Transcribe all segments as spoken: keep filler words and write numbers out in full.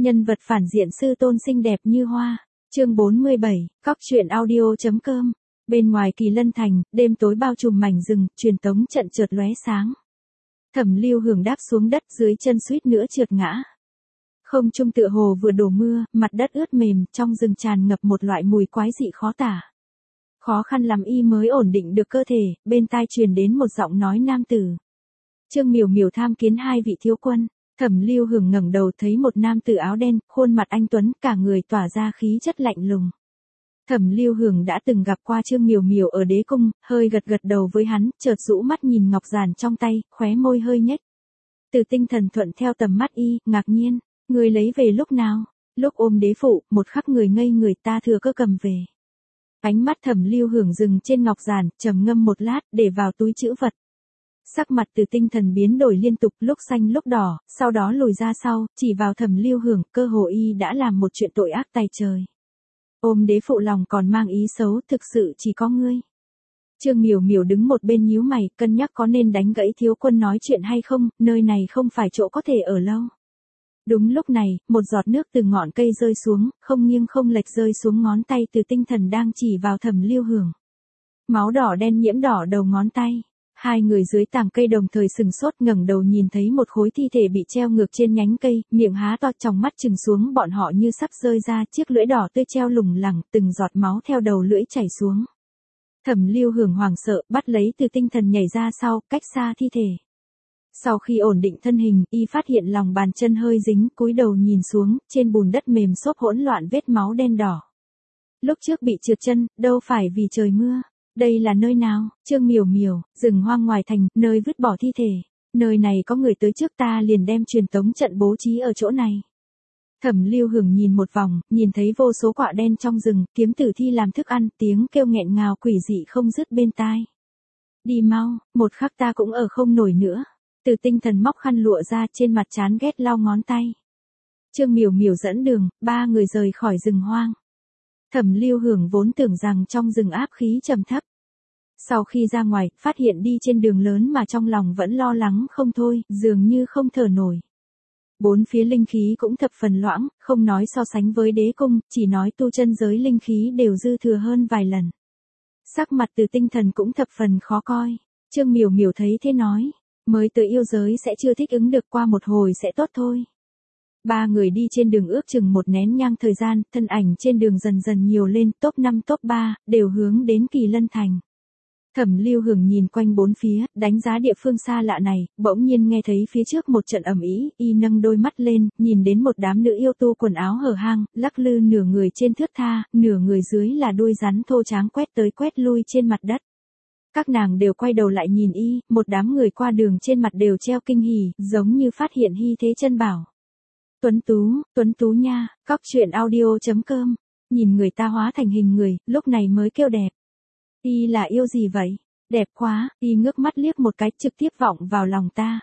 Nhân vật phản diện sư tôn xinh đẹp như hoa. Chương bốn mươi bảy, cóc truyện audio.com. Bên ngoài Kỳ Lân Thành, đêm tối bao trùm mảnh rừng, truyền tống trận chợt lóe sáng. Thẩm Lưu Hưởng đáp xuống đất, dưới chân suýt nữa trượt ngã. Không trung tựa hồ vừa đổ mưa, mặt đất ướt mềm, trong rừng tràn ngập một loại mùi quái dị khó tả. Khó khăn lắm y mới ổn định được cơ thể, bên tai truyền đến một giọng nói nam tử. Trương Miểu Miểu tham kiến hai vị thiếu quân. Thẩm Lưu Hưởng ngẩng đầu thấy một nam tử áo đen, khuôn mặt anh tuấn, cả người tỏa ra khí chất lạnh lùng. Thẩm Lưu Hưởng đã từng gặp qua Trương Miểu Miểu ở đế cung, hơi gật gật đầu với hắn, chợt rũ mắt nhìn ngọc giản trong tay, khóe môi hơi nhếch. Từ Tinh Thần thuận theo tầm mắt y, ngạc nhiên, người lấy về lúc nào? Lúc ôm đế phụ, một khắc người ngây người, ta thừa cơ cầm về. Ánh mắt Thẩm Lưu Hưởng dừng trên ngọc giản, trầm ngâm một lát, để vào túi trữ vật. Sắc mặt Từ Tinh Thần biến đổi liên tục, lúc xanh lúc đỏ, sau đó lùi ra sau, chỉ vào Thẩm Lưu Hưởng, cơ hồ y đã làm một chuyện tội ác tày trời. Ôm đế phụ lòng còn mang ý xấu, thực sự chỉ có ngươi. Trương Miểu Miểu đứng một bên nhíu mày, cân nhắc có nên đánh gãy thiếu quân nói chuyện hay không, nơi này không phải chỗ có thể ở lâu. Đúng lúc này, một giọt nước từ ngọn cây rơi xuống, không nghiêng không lệch rơi xuống ngón tay Từ Tinh Thần đang chỉ vào Thẩm Lưu Hưởng. Máu đỏ đen nhiễm đỏ đầu ngón tay. Hai người dưới tàng cây đồng thời sừng sốt, ngẩng đầu nhìn thấy một khối thi thể bị treo ngược trên nhánh cây, miệng há to, tròng mắt trừng xuống, bọn họ như sắp rơi ra, chiếc lưỡi đỏ tươi treo lủng lẳng, từng giọt máu theo đầu lưỡi chảy xuống. Thẩm Lưu Hưởng hoảng sợ, bắt lấy Từ Tinh Thần nhảy ra sau, cách xa thi thể. Sau khi ổn định thân hình, y phát hiện lòng bàn chân hơi dính, cúi đầu nhìn xuống, trên bùn đất mềm xốp hỗn loạn vết máu đen đỏ. Lúc trước bị trượt chân, đâu phải vì trời mưa. Đây là nơi nào? Trương Miểu Miểu, rừng hoang ngoài thành, nơi vứt bỏ thi thể. Nơi này có người tới trước, ta liền đem truyền tống trận bố trí ở chỗ này. Thẩm Lưu Hưởng nhìn một vòng, nhìn thấy vô số quạ đen trong rừng, kiếm tử thi làm thức ăn, tiếng kêu nghẹn ngào quỷ dị không dứt bên tai. Đi mau, một khắc ta cũng ở không nổi nữa. Từ Tinh Thần móc khăn lụa ra, trên mặt chán ghét lau ngón tay. Trương Miểu Miểu dẫn đường, ba người rời khỏi rừng hoang. Thẩm Lưu Hưởng vốn tưởng rằng trong rừng áp khí trầm thấp. Sau khi ra ngoài, phát hiện đi trên đường lớn mà trong lòng vẫn lo lắng không thôi, dường như không thở nổi. Bốn phía linh khí cũng thập phần loãng, không nói so sánh với đế cung, chỉ nói tu chân giới linh khí đều dư thừa hơn vài lần. Sắc mặt Từ Tinh Thần cũng thập phần khó coi. Trương Miểu Miểu thấy thế nói, mới tới yêu giới sẽ chưa thích ứng được, qua một hồi sẽ tốt thôi. Ba người đi trên đường ước chừng một nén nhang thời gian, thân ảnh trên đường dần dần nhiều lên, top năm top ba, đều hướng đến Kỳ Lân Thành. Thẩm Lưu Hưởng nhìn quanh bốn phía, đánh giá địa phương xa lạ này, bỗng nhiên nghe thấy phía trước một trận ầm ĩ, y nâng đôi mắt lên, nhìn đến một đám nữ yêu tu quần áo hở hang, lắc lư nửa người trên thướt tha, nửa người dưới là đuôi rắn thô tráng quét tới quét lui trên mặt đất. Các nàng đều quay đầu lại nhìn y, một đám người qua đường trên mặt đều treo kinh hỉ, giống như phát hiện hy thế chân bảo. Tuấn tú, tuấn tú nha, cóc truyện audio.com. Nhìn người ta hóa thành hình người, lúc này mới kêu đẹp. Y là yêu gì vậy? Đẹp quá, y ngước mắt liếc một cái, trực tiếp vọng vào lòng ta.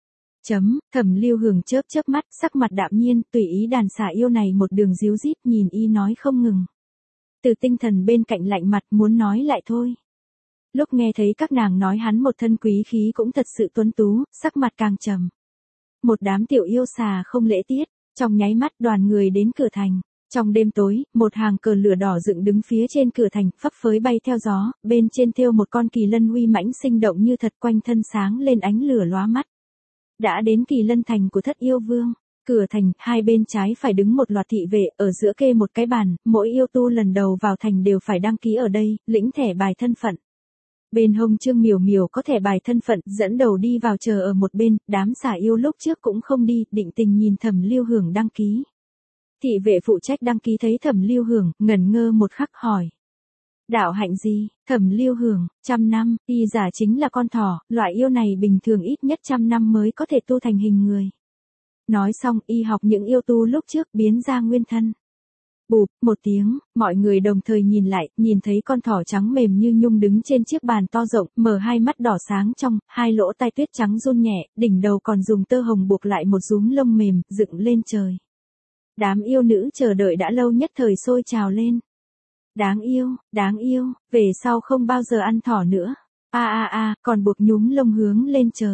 Chấm, Thẩm Lưu Hưởng chớp chớp mắt, sắc mặt đạm nhiên, tùy ý đàn xà yêu này một đường díu dít, nhìn y nói không ngừng. Từ Tinh Thần bên cạnh lạnh mặt, muốn nói lại thôi. Lúc nghe thấy các nàng nói hắn một thân quý khí cũng thật sự tuấn tú, sắc mặt càng trầm. Một đám tiểu yêu xà không lễ tiết, trong nháy mắt đoàn người đến cửa thành. Trong đêm tối, một hàng cờ lửa đỏ dựng đứng phía trên cửa thành, phấp phới bay theo gió, bên trên thêu một con kỳ lân uy mãnh sinh động như thật, quanh thân sáng lên ánh lửa lóa mắt. Đã đến Kỳ Lân Thành của Thất Yêu Vương. Cửa thành, hai bên trái phải đứng một loạt thị vệ, ở giữa kê một cái bàn, mỗi yêu tu lần đầu vào thành đều phải đăng ký ở đây, lĩnh thẻ bài thân phận. Bên hông Trương Miểu Miểu có thẻ bài thân phận, dẫn đầu đi vào chờ ở một bên, đám xà yêu lúc trước cũng không đi, định tình nhìn Thẩm Lưu Hưởng đăng ký. Thị vệ phụ trách đăng ký thấy Thẩm Lưu Hưởng, ngẩn ngơ một khắc hỏi. Đạo hạnh gì? Thẩm Lưu Hưởng, trăm năm, y giả chính là con thỏ, loại yêu này bình thường ít nhất trăm năm mới có thể tu thành hình người. Nói xong, y học những yêu tu lúc trước biến ra nguyên thân. Bụp, một tiếng, mọi người đồng thời nhìn lại, nhìn thấy con thỏ trắng mềm như nhung đứng trên chiếc bàn to rộng, mở hai mắt đỏ sáng trong, hai lỗ tai tuyết trắng run nhẹ, đỉnh đầu còn dùng tơ hồng buộc lại một rúm lông mềm, dựng lên trời. Đám yêu nữ chờ đợi đã lâu nhất thời sôi trào lên. Đáng yêu, đáng yêu, về sau không bao giờ ăn thỏ nữa. A a a, còn buộc nhúm lông hướng lên trời.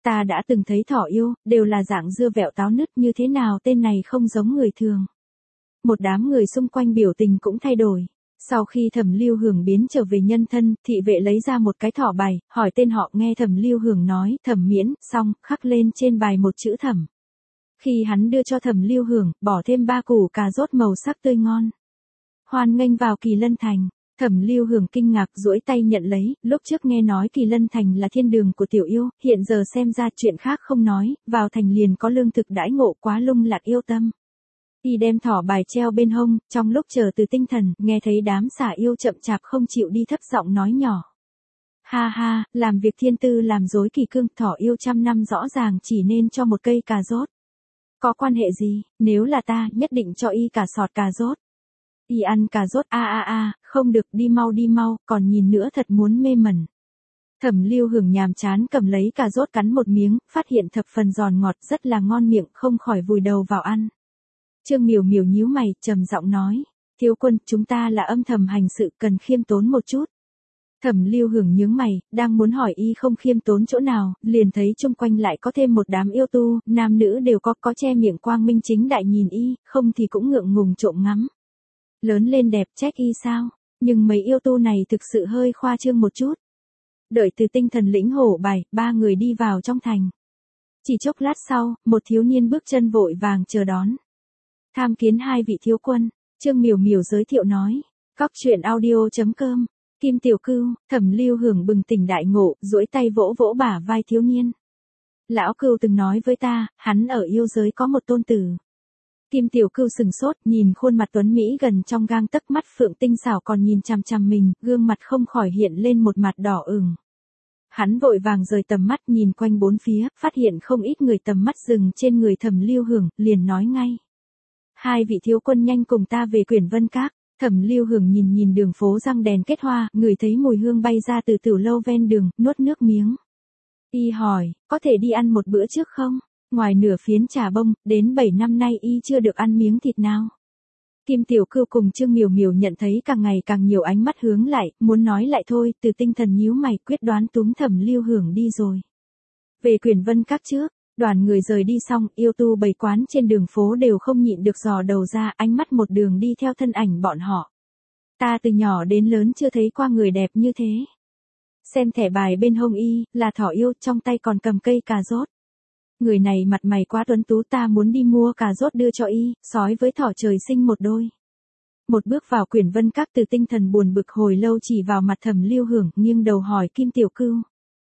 Ta đã từng thấy thỏ yêu, đều là dạng dưa vẹo táo nứt, như thế nào tên này không giống người thường. Một đám người xung quanh biểu tình cũng thay đổi. Sau khi Thẩm Lưu Hưởng biến trở về nhân thân, thị vệ lấy ra một cái thỏ bài, hỏi tên họ, nghe Thẩm Lưu Hưởng nói, Thẩm Miễn, xong, khắc lên trên bài một chữ Thẩm. Khi hắn đưa cho Thẩm Lưu Hưởng, bỏ thêm ba củ cà rốt màu sắc tươi ngon. Hoan nghênh vào Kỳ Lân Thành. Thẩm Lưu Hưởng kinh ngạc duỗi tay nhận lấy, lúc trước nghe nói Kỳ Lân Thành là thiên đường của tiểu yêu, hiện giờ xem ra chuyện khác không nói, vào thành liền có lương thực đãi ngộ, quá lung lạc yêu tâm. Y đem thỏ bài treo bên hông, trong lúc chờ từ tinh thần, nghe thấy đám xà yêu chậm chạp không chịu đi, thấp giọng nói nhỏ. Ha ha, làm việc thiên tư làm dối kỳ cương, thỏ yêu trăm năm rõ ràng chỉ nên cho một cây cà rốt. Có quan hệ gì, nếu là ta, nhất định cho y cả sọt cà rốt. Y ăn cà rốt, a a a, không được, đi mau đi mau, còn nhìn nữa thật muốn mê mẩn. Thẩm Lưu Hưởng nhàm chán cầm lấy cà rốt cắn một miếng, phát hiện thập phần giòn ngọt, rất là ngon miệng, không khỏi vùi đầu vào ăn. Trương Miểu Miểu nhíu mày, trầm giọng nói, thiếu quân, chúng ta là âm thầm hành sự, cần khiêm tốn một chút. Thẩm Lưu Hưởng nhướng mày, đang muốn hỏi y không khiêm tốn chỗ nào, liền thấy chung quanh lại có thêm một đám yêu tu, nam nữ đều có, có che miệng quang minh chính đại nhìn y, không thì cũng ngượng ngùng trộm ngắm. Lớn lên đẹp trách y sao, nhưng mấy yêu tu này thực sự hơi khoa trương một chút. Đợi từ tinh thần lĩnh hổ bài, ba người đi vào trong thành. Chỉ chốc lát sau, một thiếu niên bước chân vội vàng chờ đón. Tham kiến hai vị thiếu quân, Trương Miểu Miểu giới thiệu nói. Cóc truyện audio chấm com, Kim Tiểu Cưu. Thẩm Lưu Hưởng bừng tỉnh đại ngộ, duỗi tay vỗ vỗ bả vai thiếu niên. Lão Cưu từng nói với ta, hắn ở yêu giới có một tôn tử. Kim Tiểu Cưu sừng sốt, nhìn khuôn mặt tuấn mỹ gần trong gang tấc, mắt phượng tinh xảo còn nhìn chằm chằm mình, gương mặt không khỏi hiện lên một mặt đỏ ửng. Hắn vội vàng rời tầm mắt nhìn quanh bốn phía, phát hiện không ít người, tầm mắt dừng trên người Thẩm Lưu Hưởng, liền nói ngay. Hai vị thiếu quân nhanh cùng ta về Quyển Vân Các. Thẩm Lưu Hưởng nhìn nhìn đường phố răng đèn kết hoa, ngửi thấy mùi hương bay ra từ tiểu lâu ven đường, nuốt nước miếng. Y hỏi, có thể đi ăn một bữa trước không? Ngoài nửa phiến trà bông, đến bảy năm nay y chưa được ăn miếng thịt nào. Kim Tiểu Cưu cùng Trương Miểu Miểu nhận thấy càng ngày càng nhiều ánh mắt hướng lại, muốn nói lại thôi, từ tinh thần nhíu mày, quyết đoán túm Thẩm Lưu Hưởng đi rồi. Về Quyển Vân Các trước. Đoàn người rời đi xong, yêu tu bày quán trên đường phố đều không nhịn được dò đầu ra, ánh mắt một đường đi theo thân ảnh bọn họ. Ta từ nhỏ đến lớn chưa thấy qua người đẹp như thế. Xem thẻ bài bên hông y, là thỏ yêu, trong tay còn cầm cây cà rốt. Người này mặt mày quá tuấn tú, ta muốn đi mua cà rốt đưa cho y, sói với thỏ trời sinh một đôi. Một bước vào Quyển Vân Các, từ tinh thần buồn bực hồi lâu chỉ vào mặt Thẩm Lưu Hưởng, nghiêng đầu hỏi Kim Tiểu Cưu.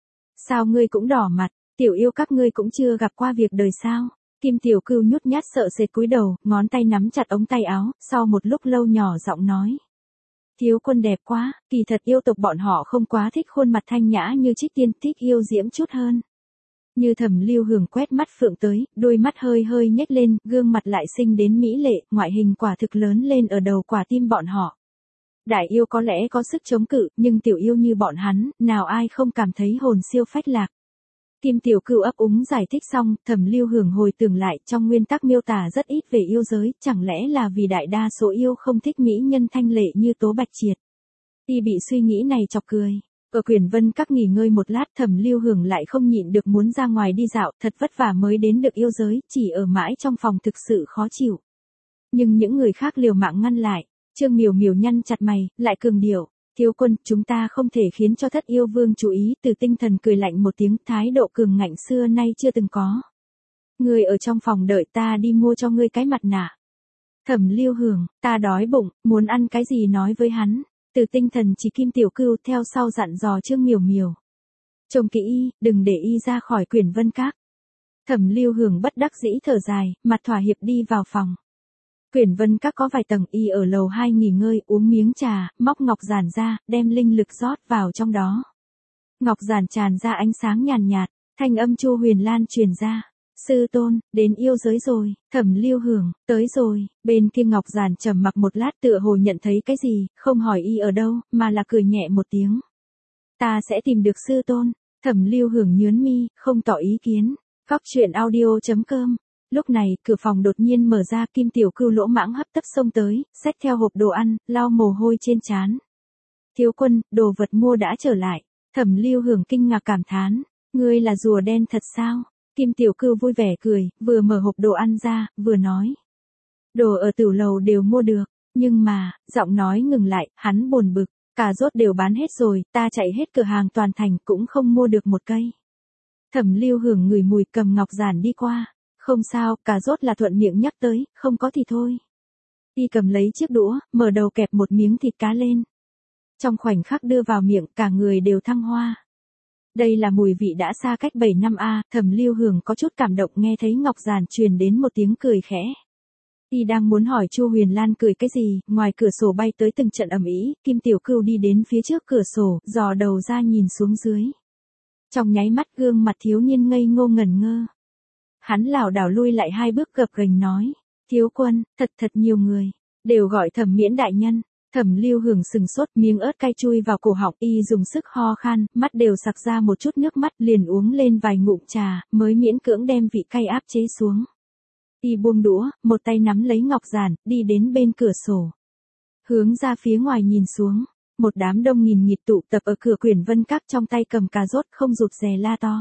Sao ngươi cũng đỏ mặt? Tiểu yêu các ngươi cũng chưa gặp qua việc đời sao? Kim Tiểu Cưu nhút nhát sợ sệt cúi đầu, ngón tay nắm chặt ống tay áo, sau một lúc lâu nhỏ giọng nói. Thiếu quân đẹp quá, kỳ thật yêu tộc bọn họ không quá thích khuôn mặt thanh nhã như Trích Tiên, thích yêu diễm chút hơn. Như Thẩm Lưu Hưởng quét mắt phượng tới, đôi mắt hơi hơi nhếch lên, gương mặt lại xinh đến mỹ lệ, ngoại hình quả thực lớn lên ở đầu quả tim bọn họ. Đại yêu có lẽ có sức chống cự, nhưng tiểu yêu như bọn hắn, nào ai không cảm thấy hồn siêu phách lạc. Kim Tiểu Cưu ấp úng giải thích xong, Thẩm Lưu Hưởng hồi tưởng lại, trong nguyên tắc miêu tả rất ít về yêu giới, chẳng lẽ là vì đại đa số yêu không thích mỹ nhân thanh lệ như Tố Bạch Triệt. Y bị suy nghĩ này chọc cười. Ở Quyển Vân Các nghỉ ngơi một lát, Thẩm Lưu Hưởng lại không nhịn được muốn ra ngoài đi dạo, thật vất vả mới đến được yêu giới, chỉ ở mãi trong phòng thực sự khó chịu. Nhưng những người khác liều mạng ngăn lại. Trương Miểu Miểu nhăn chặt mày, lại cường điệu. Thiếu quân, chúng ta không thể khiến cho Thất Yêu Vương chú ý, từ tinh thần cười lạnh một tiếng, thái độ cường ngạnh xưa nay chưa từng có. Ngươi ở trong phòng đợi ta đi mua cho ngươi cái mặt nạ. Thẩm Lưu Hưởng, ta đói bụng, muốn ăn cái gì nói với hắn. Từ tinh thần chỉ Kim Tiểu Cưu theo sau dặn dò Trương Miểu Miểu. Trông kỹ y, đừng để y ra khỏi Quyển Vân Các. Thẩm Lưu Hưởng bất đắc dĩ thở dài, mặt thỏa hiệp đi vào phòng. Quyển Vân Các có vài tầng, y ở lầu hai nghỉ ngơi, uống miếng trà, móc ngọc giản ra, đem linh lực rót vào trong đó. Ngọc giản tràn ra ánh sáng nhàn nhạt, thanh âm Chu Huyền Lan truyền ra. Sư tôn, đến yêu giới rồi. Thẩm Lưu Hưởng, tới rồi. Bên kia ngọc giản trầm mặc một lát, tựa hồ nhận thấy cái gì, không hỏi y ở đâu, mà là cười nhẹ một tiếng. Ta sẽ tìm được sư tôn. Thẩm Lưu Hưởng nhướng mi, không tỏ ý kiến. Cóc truyện audio chấm com. Lúc này, cửa phòng đột nhiên mở ra, Kim Tiểu Cưu lỗ mãng hấp tấp xông tới, xách theo hộp đồ ăn, lau mồ hôi trên trán. Thiếu quân, đồ vật mua đã trở lại. Thẩm Lưu Hưởng kinh ngạc cảm thán. Ngươi là rùa đen thật sao? Kim Tiểu Cưu vui vẻ cười, vừa mở hộp đồ ăn ra, vừa nói. Đồ ở tửu lầu đều mua được, nhưng mà, giọng nói ngừng lại, hắn buồn bực, cà rốt đều bán hết rồi, ta chạy hết cửa hàng toàn thành cũng không mua được một cây. Thẩm Lưu Hưởng ngửi mùi cầm ngọc giản đi qua, không sao, cà rốt là thuận miệng nhắc tới, không có thì thôi. Y cầm lấy chiếc đũa, mở đầu kẹp một miếng thịt cá lên. Trong khoảnh khắc đưa vào miệng, cả người đều thăng hoa. Đây là mùi vị đã xa cách bảy năm a, Thẩm Lưu Hưởng có chút cảm động nghe thấy ngọc giản truyền đến một tiếng cười khẽ. Y đang muốn hỏi Chu Huyền Lan cười cái gì, ngoài cửa sổ bay tới từng trận ầm ĩ, Kim Tiểu Cưu đi đến phía trước cửa sổ, dò đầu ra nhìn xuống dưới. Trong nháy mắt gương mặt thiếu niên ngây ngô ngẩn ngơ. Hắn lảo đảo lui lại hai bước gập ghềnh nói, thiếu quân, thật thật nhiều người, đều gọi Thẩm Miễn đại nhân. Thẩm Lưu Hưởng sừng sốt, miếng ớt cay chui vào cổ họng, y dùng sức ho khan, mắt đều sặc ra một chút nước mắt, liền uống lên vài ngụm trà, mới miễn cưỡng đem vị cay áp chế xuống. Y buông đũa, một tay nắm lấy ngọc giản, đi đến bên cửa sổ. Hướng ra phía ngoài nhìn xuống, một đám đông nghìn nghịt tụ tập ở cửa Quyển Vân Các, trong tay cầm cà rốt không rụt rè la to.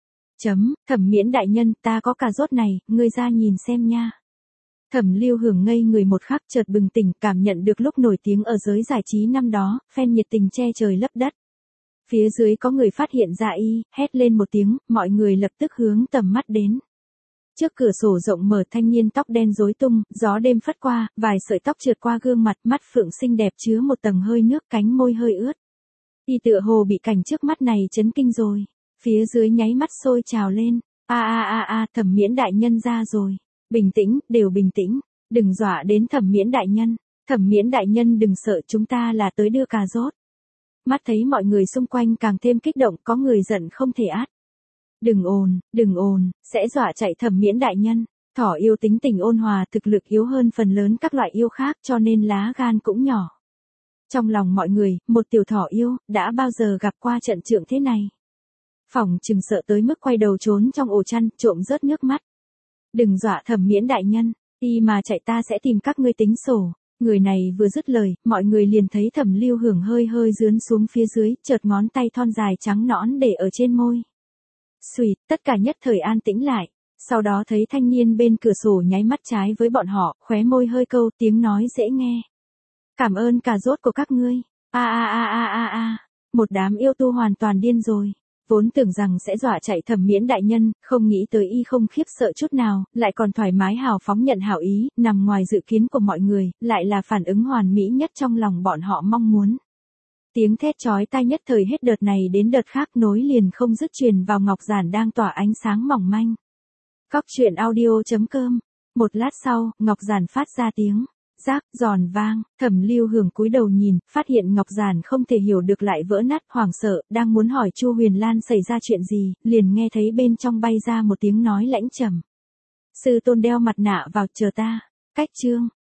Chấm, Thẩm Miễn đại nhân, ta có cà rốt này, ngươi ra nhìn xem nha. Thẩm Lưu Hưởng ngây người một khắc, chợt bừng tỉnh, cảm nhận được lúc nổi tiếng ở giới giải trí năm đó, fan nhiệt tình che trời lấp đất. Phía dưới có người phát hiện ra y, hét lên một tiếng, mọi người lập tức hướng tầm mắt đến. Trước cửa sổ rộng mở, thanh niên tóc đen rối tung, gió đêm phất qua, vài sợi tóc trượt qua gương mặt, mắt phượng xinh đẹp chứa một tầng hơi nước, cánh môi hơi ướt. Y tựa hồ bị cảnh trước mắt này chấn kinh rồi. Phía dưới nháy mắt sôi trào lên. A a a a, Thẩm Miễn đại nhân ra rồi. Bình tĩnh, đều bình tĩnh, đừng dọa đến Thẩm Miễn đại nhân. Thẩm Miễn đại nhân đừng sợ, chúng ta là tới đưa cà rốt. Mắt thấy mọi người xung quanh càng thêm kích động, có người giận không thể át. Đừng ồn, đừng ồn, sẽ dọa chạy Thẩm Miễn đại nhân. Thỏ yêu tính tình ôn hòa, thực lực yếu hơn phần lớn các loại yêu khác, cho nên lá gan cũng nhỏ. Trong lòng mọi người, một tiểu thỏ yêu, đã bao giờ gặp qua trận trượng thế này. Phỏng chừng sợ tới mức quay đầu trốn trong ổ chăn, trộm rớt nước mắt. Đừng dọa Thẩm Miễn đại nhân, y mà chạy ta sẽ tìm các ngươi tính sổ. Người này vừa dứt lời, mọi người liền thấy Thẩm Lưu Hưởng hơi hơi rướn xuống phía dưới, chợt ngón tay thon dài trắng nõn để ở trên môi. Xuỵt, tất cả nhất thời an tĩnh lại, sau đó thấy thanh niên bên cửa sổ nháy mắt trái với bọn họ, khóe môi hơi câu, tiếng nói dễ nghe. Cảm ơn cà rốt của các ngươi. A a a a a a, một đám yêu tu hoàn toàn điên rồi. Vốn tưởng rằng sẽ dọa chạy Thẩm Miễn đại nhân, không nghĩ tới y không khiếp sợ chút nào, lại còn thoải mái hào phóng nhận hảo ý, nằm ngoài dự kiến của mọi người, lại là phản ứng hoàn mỹ nhất trong lòng bọn họ mong muốn. Tiếng thét chói tai nhất thời hết đợt này đến đợt khác, nối liền không dứt truyền vào ngọc giản đang tỏa ánh sáng mỏng manh. Cóc truyện audio chấm com. Một lát sau, ngọc giản phát ra tiếng rác giòn vang, Thẩm Lưu Hưởng cúi đầu nhìn, phát hiện ngọc giản không thể hiểu được lại vỡ nát, hoảng sợ, đang muốn hỏi Chu Huyền Lan xảy ra chuyện gì, liền nghe thấy bên trong bay ra một tiếng nói lãnh trầm. Sư tôn đeo mặt nạ vào, chờ ta. Cách chương